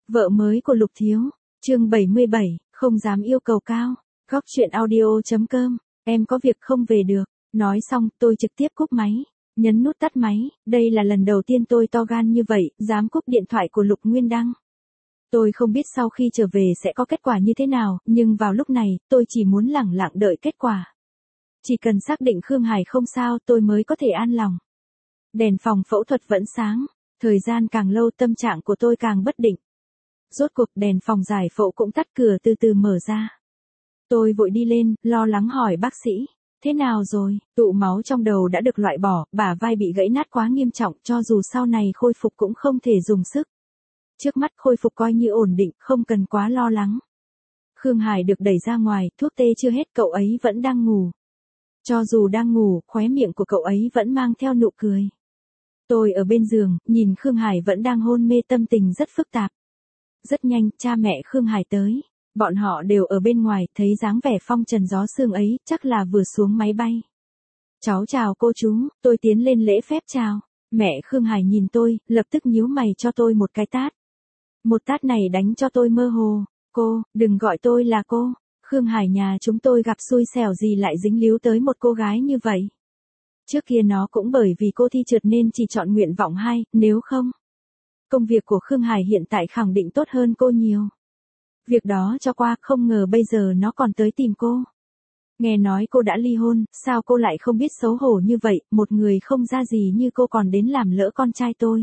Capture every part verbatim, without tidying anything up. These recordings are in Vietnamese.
Vợ mới của Lục Thiếu, chương bảy mươi bảy, không dám yêu cầu cao. Góc chuyện audio chấm com, em có việc không về được. Nói xong, tôi trực tiếp cúp máy, nhấn nút tắt máy. Đây là lần đầu tiên tôi to gan như vậy, dám cúp điện thoại của Lục Nguyên Đăng. Tôi không biết sau khi trở về sẽ có kết quả như thế nào, nhưng vào lúc này, tôi chỉ muốn lẳng lặng đợi kết quả. Chỉ cần xác định Khương Hải không sao, tôi mới có thể an lòng. Đèn phòng phẫu thuật vẫn sáng, thời gian càng lâu tâm trạng của tôi càng bất định. Rốt cuộc đèn phòng giải phẫu cũng tắt, cửa từ từ mở ra. Tôi vội đi lên, lo lắng hỏi bác sĩ, thế nào rồi? Tụ máu trong đầu đã được loại bỏ, bả vai bị gãy nát quá nghiêm trọng, cho dù sau này khôi phục cũng không thể dùng sức. Trước mắt khôi phục coi như ổn định, không cần quá lo lắng. Khương Hải được đẩy ra ngoài, thuốc tê chưa hết, cậu ấy vẫn đang ngủ. Cho dù đang ngủ, khóe miệng của cậu ấy vẫn mang theo nụ cười. Tôi ở bên giường, nhìn Khương Hải vẫn đang hôn mê, tâm tình rất phức tạp. Rất nhanh, cha mẹ Khương Hải tới. Bọn họ đều ở bên ngoài, thấy dáng vẻ phong trần gió sương ấy, chắc là vừa xuống máy bay. Cháu chào cô chú, tôi tiến lên lễ phép chào. Mẹ Khương Hải nhìn tôi, lập tức nhíu mày cho tôi một cái tát. Một tát này đánh cho tôi mơ hồ. Cô, đừng gọi tôi là cô. Khương Hải nhà chúng tôi gặp xui xẻo gì lại dính líu tới một cô gái như vậy. Trước kia nó cũng bởi vì cô thi trượt nên chỉ chọn nguyện vọng hai, nếu không. Công việc của Khương Hải hiện tại khẳng định tốt hơn cô nhiều. Việc đó cho qua, không ngờ bây giờ nó còn tới tìm cô. Nghe nói cô đã ly hôn, sao cô lại không biết xấu hổ như vậy, một người không ra gì như cô còn đến làm lỡ con trai tôi.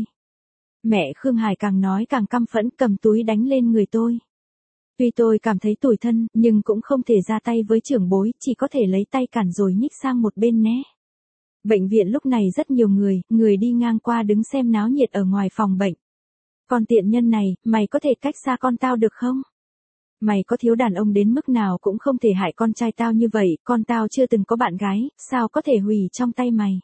Mẹ Khương Hải càng nói càng căm phẫn, cầm túi đánh lên người tôi. Tuy tôi cảm thấy tủi thân, nhưng cũng không thể ra tay với trưởng bối, chỉ có thể lấy tay cản rồi nhích sang một bên né. Bệnh viện lúc này rất nhiều người, người đi ngang qua đứng xem náo nhiệt ở ngoài phòng bệnh. Còn tiện nhân này, mày có thể cách xa con tao được không? Mày có thiếu đàn ông đến mức nào cũng không thể hại con trai tao như vậy, con tao chưa từng có bạn gái, sao có thể hủy trong tay mày?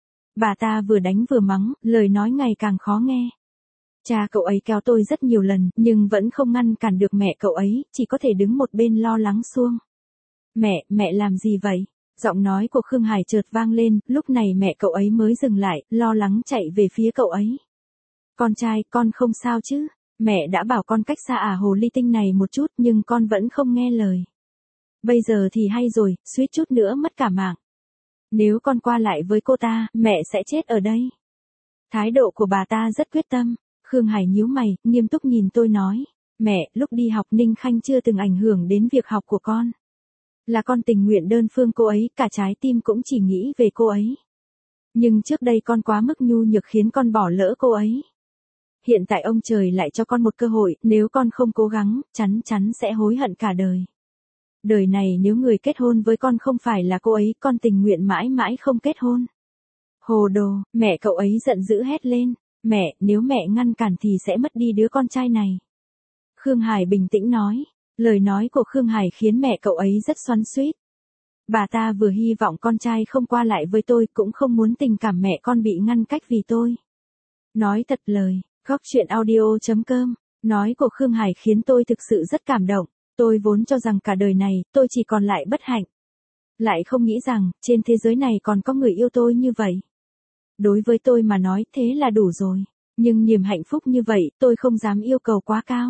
Bà ta vừa đánh vừa mắng, lời nói ngày càng khó nghe. Cha cậu ấy kéo tôi rất nhiều lần, nhưng vẫn không ngăn cản được mẹ cậu ấy, chỉ có thể đứng một bên lo lắng xuông. Mẹ, mẹ làm gì vậy? Giọng nói của Khương Hải chợt vang lên, lúc này mẹ cậu ấy mới dừng lại, lo lắng chạy về phía cậu ấy. Con trai, con không sao chứ? Mẹ đã bảo con cách xa ả hồ ly tinh này một chút nhưng con vẫn không nghe lời. Bây giờ thì hay rồi, suýt chút nữa mất cả mạng. Nếu con qua lại với cô ta, mẹ sẽ chết ở đây. Thái độ của bà ta rất quyết tâm. Khương Hải nhíu mày, nghiêm túc nhìn tôi nói. Mẹ, lúc đi học Ninh Khanh chưa từng ảnh hưởng đến việc học của con. Là con tình nguyện đơn phương cô ấy, cả trái tim cũng chỉ nghĩ về cô ấy. Nhưng trước đây con quá mức nhu nhược khiến con bỏ lỡ cô ấy. Hiện tại ông trời lại cho con một cơ hội, nếu con không cố gắng, chắn chắn sẽ hối hận cả đời. Đời này nếu người kết hôn với con không phải là cô ấy, con tình nguyện mãi mãi không kết hôn. Hồ đồ, mẹ cậu ấy giận dữ hét lên. Mẹ, nếu mẹ ngăn cản thì sẽ mất đi đứa con trai này. Khương Hải bình tĩnh nói. Lời nói của Khương Hải khiến mẹ cậu ấy rất xoắn xuýt. Bà ta vừa hy vọng con trai không qua lại với tôi, cũng không muốn tình cảm mẹ con bị ngăn cách vì tôi. Nói thật lời, góc chuyện audio chấm com, nói của Khương Hải khiến tôi thực sự rất cảm động. Tôi vốn cho rằng cả đời này, tôi chỉ còn lại bất hạnh. Lại không nghĩ rằng, trên thế giới này còn có người yêu tôi như vậy. Đối với tôi mà nói thế là đủ rồi. Nhưng niềm hạnh phúc như vậy, tôi không dám yêu cầu quá cao.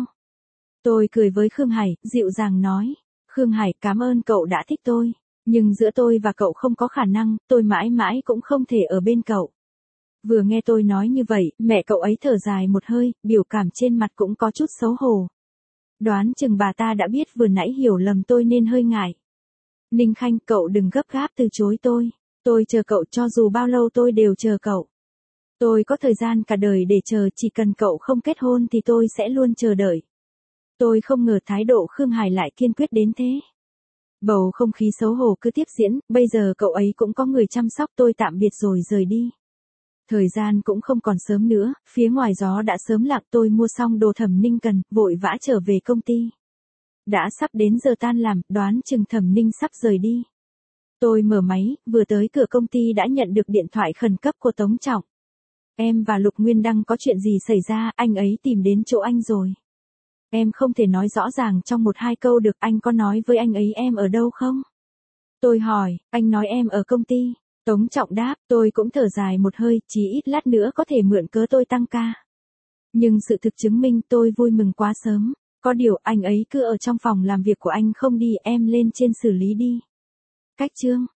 Tôi cười với Khương Hải, dịu dàng nói. Khương Hải, cảm ơn cậu đã thích tôi. Nhưng giữa tôi và cậu không có khả năng, tôi mãi mãi cũng không thể ở bên cậu. Vừa nghe tôi nói như vậy, mẹ cậu ấy thở dài một hơi, biểu cảm trên mặt cũng có chút xấu hổ. Đoán chừng bà ta đã biết vừa nãy hiểu lầm tôi nên hơi ngại. Ninh Khanh, cậu đừng gấp gáp từ chối tôi. Tôi chờ cậu, cho dù bao lâu tôi đều chờ cậu. Tôi có thời gian cả đời để chờ, chỉ cần cậu không kết hôn thì tôi sẽ luôn chờ đợi. Tôi không ngờ thái độ Khương Hải lại kiên quyết đến thế. Bầu không khí xấu hổ cứ tiếp diễn, bây giờ cậu ấy cũng có người chăm sóc, tôi tạm biệt rồi rời đi. Thời gian cũng không còn sớm nữa, phía ngoài gió đã sớm lặng, tôi mua xong đồ Thẩm Ninh cần, vội vã trở về công ty. Đã sắp đến giờ tan làm, đoán chừng Thẩm Ninh sắp rời đi. Tôi mở máy, vừa tới cửa công ty đã nhận được điện thoại khẩn cấp của Tống Trọng. Em và Lục Nguyên Đăng có chuyện gì xảy ra, anh ấy tìm đến chỗ anh rồi. Em không thể nói rõ ràng trong một hai câu được, anh có nói với anh ấy em ở đâu không? Tôi hỏi, anh nói em ở công ty. Tống Trọng đáp, tôi cũng thở dài một hơi, chí ít lát nữa có thể mượn cớ tôi tăng ca. Nhưng sự thực chứng minh tôi vui mừng quá sớm. Có điều anh ấy cứ ở trong phòng làm việc của anh không đi, em lên trên xử lý đi. Cách chương